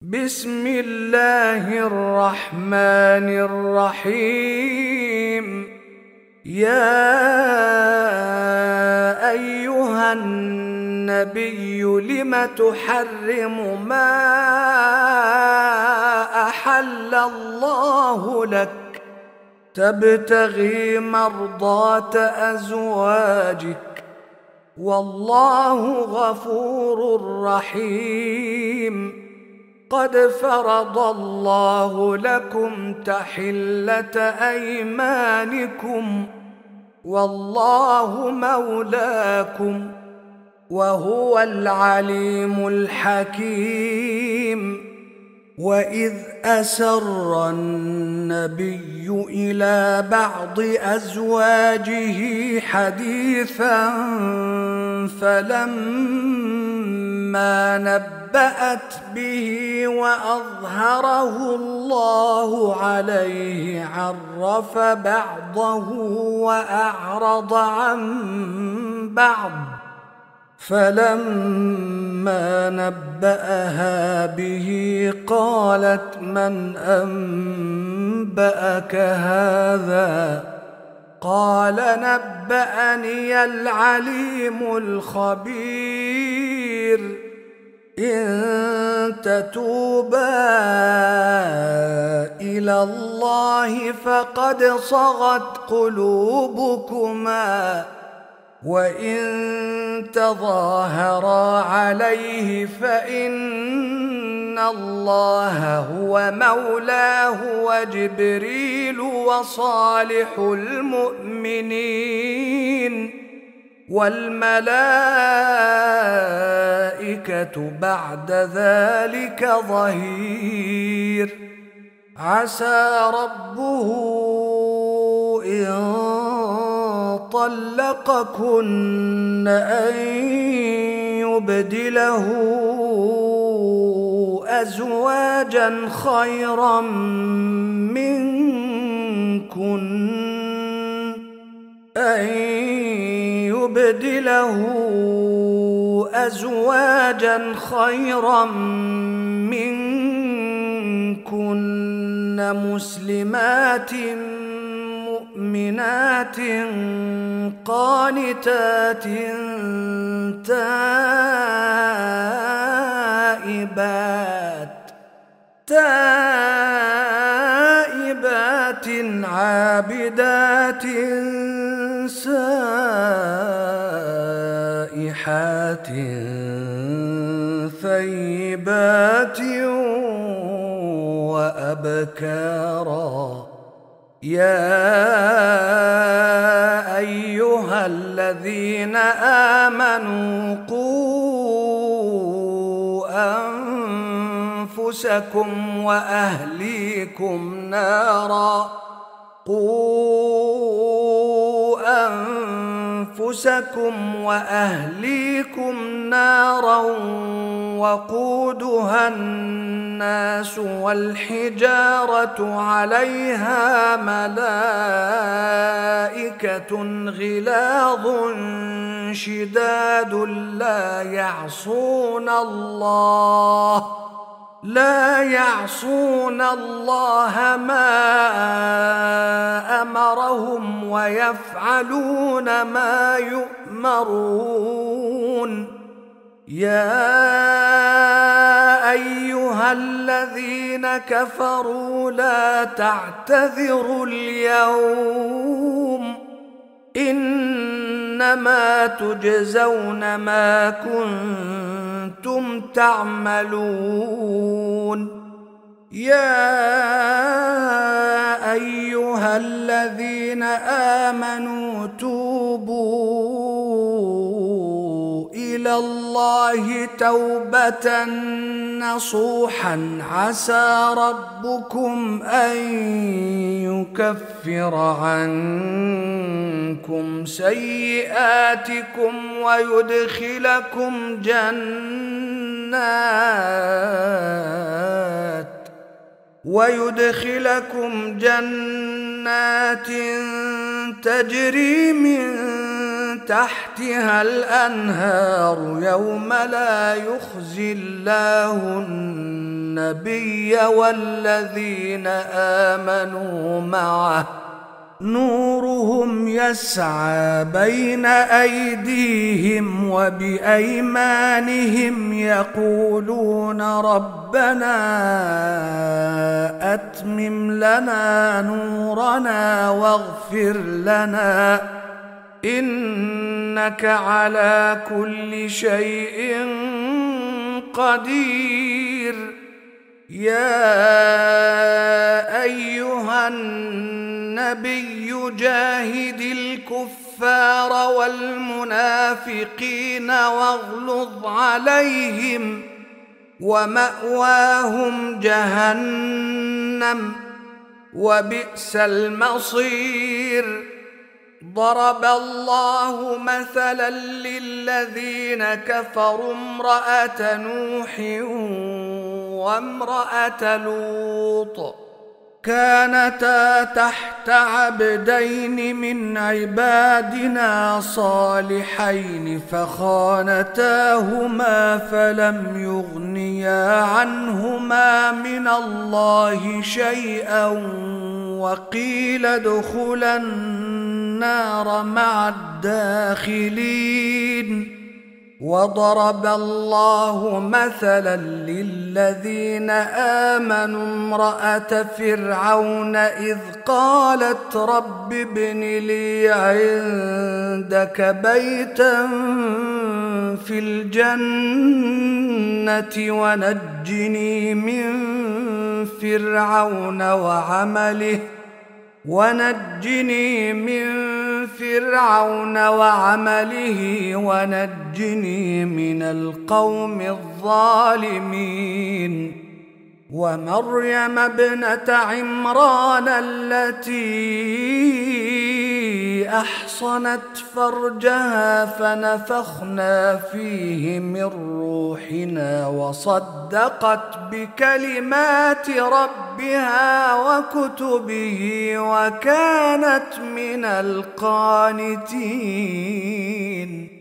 بسم الله الرحمن الرحيم. يا أيها النبي لم تحرم ما أحل الله لك تبتغي مرضات أزواجك والله غفور رحيم. قد فرض الله لكم تحلة أيمانكم والله مولاكم وهو العليم الحكيم. وإذ أسر النبي إلى بعض أزواجه حديثا فلما نبأت به وأظهره الله عليه عرف بعضه وأعرض عن بعض، فلما نبأها به قالت من أنبأك هذا؟ قال نبأني العليم الخبير. إن تتوبا إلى الله فقد صغت قلوبكما وإن تظاهرا عليه فإن الله هو مولاه وجبريل وصالح المؤمنين والملائكة بعد ذلك ظهير. عسى ربه إن طلقكن أن يبدله أزواجا خيرا منكن مسلمات مؤمنات قانتات تائبات عابدات سائحات ثيبات وأبكارا. يا أيها الذين آمنوا قوا أنفسكم وأهليكم نارا وقودها الناس والحجارة عليها ملائكة غلاظ شداد لا يعصون الله ما أمرهم ويفعلون ما يؤمرون. يا أيها الذين كفروا لا تعتذروا اليوم إنما تجزون ما كنتم تعملون. يا أيها الذين آمنوا توبوا إلى الله توبة نصوحا عسى ربكم أن يكفر عنكم سيئاتكم ويدخلكم جنات تجري من تحتها الأنهار يوم لا يخزي الله النبي والذين آمنوا معه نورهم يسعى بين أيديهم وبأيمانهم يقولون ربنا أتمم لنا نورنا واغفر لنا إنك على كل شيء قدير. يا أيها النبي جاهد الكفار والمنافقين واغلظ عليهم ومأواهم جهنم وبئس المصير. ضرب الله مثلا للذين كفروا امرأة نوح وامرأة لوط كانتا تحت عبدين من عبادنا صالحين فخانتاهما فلم يغنيا عنهما من الله شيئا وقيل ادخلا النار مع الداخلين. وضرب الله مثلا للذين آمنوا امرأة فرعون إذ قالت رب ابن لي عندك بيتا في الجنة ونجني من فرعون وعمله ونجني من القوم الظالمين. ومريم ابنة عمران التي أحصنت فرجها فنفخنا فيه من روحنا وصدقت بكلمات ربها وكتبه وكانت من القانتين.